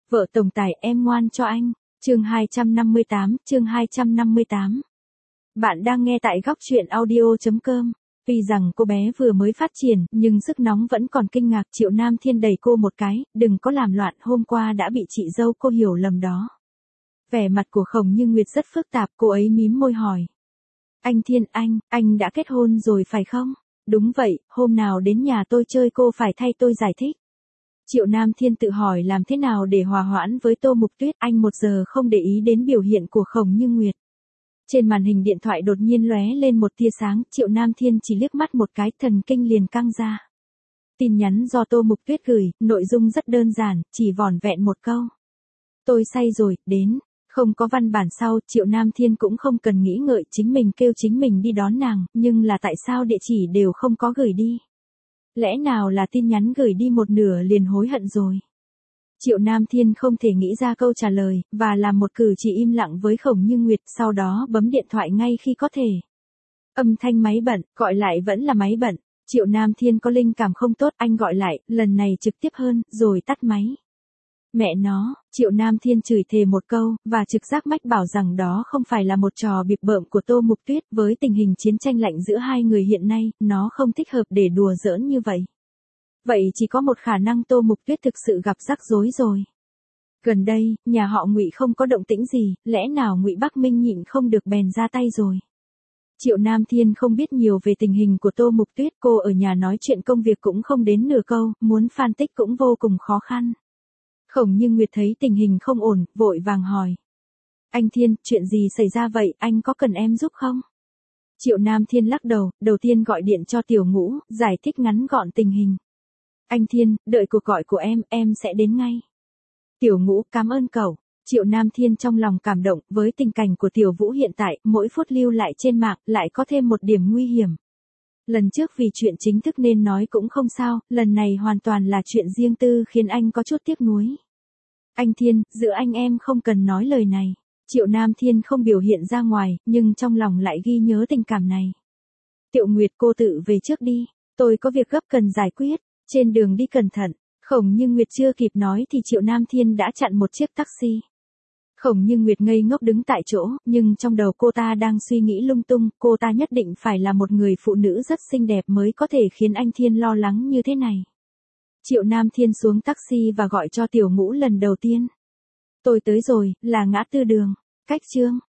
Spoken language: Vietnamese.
Vợ tổng tài em ngoan cho anh. Chương 258, chương 258. Bạn đang nghe tại góc truyện audio.com. Tuy rằng cô bé vừa mới phát triển, nhưng sức nóng vẫn còn kinh ngạc. Triệu Nam Thiên đẩy cô một cái, đừng có làm loạn, hôm qua đã bị chị dâu cô hiểu lầm đó. Vẻ mặt của Khổng Như Nguyệt rất phức tạp, cô ấy mím môi hỏi. Anh Thiên, anh đã kết hôn rồi phải không? Đúng vậy, hôm nào đến nhà tôi chơi cô phải thay tôi giải thích. Triệu Nam Thiên tự hỏi làm thế nào để hòa hoãn với Tô Mục Tuyết, anh một giờ không để ý đến biểu hiện của Khổng Như Nguyệt. Trên màn hình điện thoại đột nhiên lóe lên một tia sáng, Triệu Nam Thiên chỉ liếc mắt một cái, thần kinh liền căng ra. Tin nhắn do Tô Mục Tuyết gửi, nội dung rất đơn giản, chỉ vỏn vẹn một câu. Tôi say rồi, đến. Không có văn bản sau, Triệu Nam Thiên cũng không cần nghĩ ngợi, chính mình kêu chính mình đi đón nàng, nhưng là tại sao địa chỉ đều không có gửi đi? Lẽ nào là tin nhắn gửi đi một nửa liền hối hận rồi? Triệu Nam Thiên không thể nghĩ ra câu trả lời, và làm một cử chỉ im lặng với Khổng Như Nguyệt, sau đó bấm điện thoại ngay khi có thể. Âm thanh máy bận, gọi lại vẫn là máy bận. Triệu Nam Thiên có linh cảm không tốt, anh gọi lại, lần này trực tiếp hơn, rồi tắt máy. Mẹ nó, Triệu Nam Thiên chửi thề một câu, và trực giác mách bảo rằng đó không phải là một trò bịp bợm của Tô Mục Tuyết, với tình hình chiến tranh lạnh giữa hai người hiện nay, nó không thích hợp để đùa giỡn như vậy. Vậy chỉ có một khả năng Tô Mục Tuyết thực sự gặp rắc rối rồi. Gần đây, nhà họ Ngụy không có động tĩnh gì, lẽ nào Ngụy Bắc Minh nhịn không được bèn ra tay rồi. Triệu Nam Thiên không biết nhiều về tình hình của Tô Mục Tuyết, cô ở nhà nói chuyện công việc cũng không đến nửa câu, muốn phân tích cũng vô cùng khó khăn. Khổng Như Nguyệt thấy tình hình không ổn, vội vàng hỏi. Anh Thiên, chuyện gì xảy ra vậy, anh có cần em giúp không? Triệu Nam Thiên lắc đầu, đầu tiên gọi điện cho Tiểu Ngũ, giải thích ngắn gọn tình hình. Anh Thiên, đợi cuộc gọi của em sẽ đến ngay. Tiểu Ngũ, cảm ơn cậu. Triệu Nam Thiên trong lòng cảm động, với tình cảnh của Tiểu Vũ hiện tại, mỗi phút lưu lại trên mạng, lại có thêm một điểm nguy hiểm. Lần trước vì chuyện chính thức nên nói cũng không sao, lần này hoàn toàn là chuyện riêng tư khiến anh có chút tiếc nuối. Anh Thiên, giữa anh em không cần nói lời này. Triệu Nam Thiên không biểu hiện ra ngoài, nhưng trong lòng lại ghi nhớ tình cảm này. Tiểu Nguyệt, cô tự về trước đi, tôi có việc gấp cần giải quyết, trên đường đi cẩn thận. Khổng Như Nguyệt chưa kịp nói thì Triệu Nam Thiên đã chặn một chiếc taxi. Khổng Như Nguyệt ngây ngốc đứng tại chỗ, nhưng trong đầu cô ta đang suy nghĩ lung tung, cô ta nhất định phải là một người phụ nữ rất xinh đẹp mới có thể khiến anh Thiên lo lắng như thế này. Triệu Nam Thiên xuống taxi và gọi cho Tiểu Ngũ lần đầu tiên. Tôi tới rồi, là ngã tư đường, cách Trương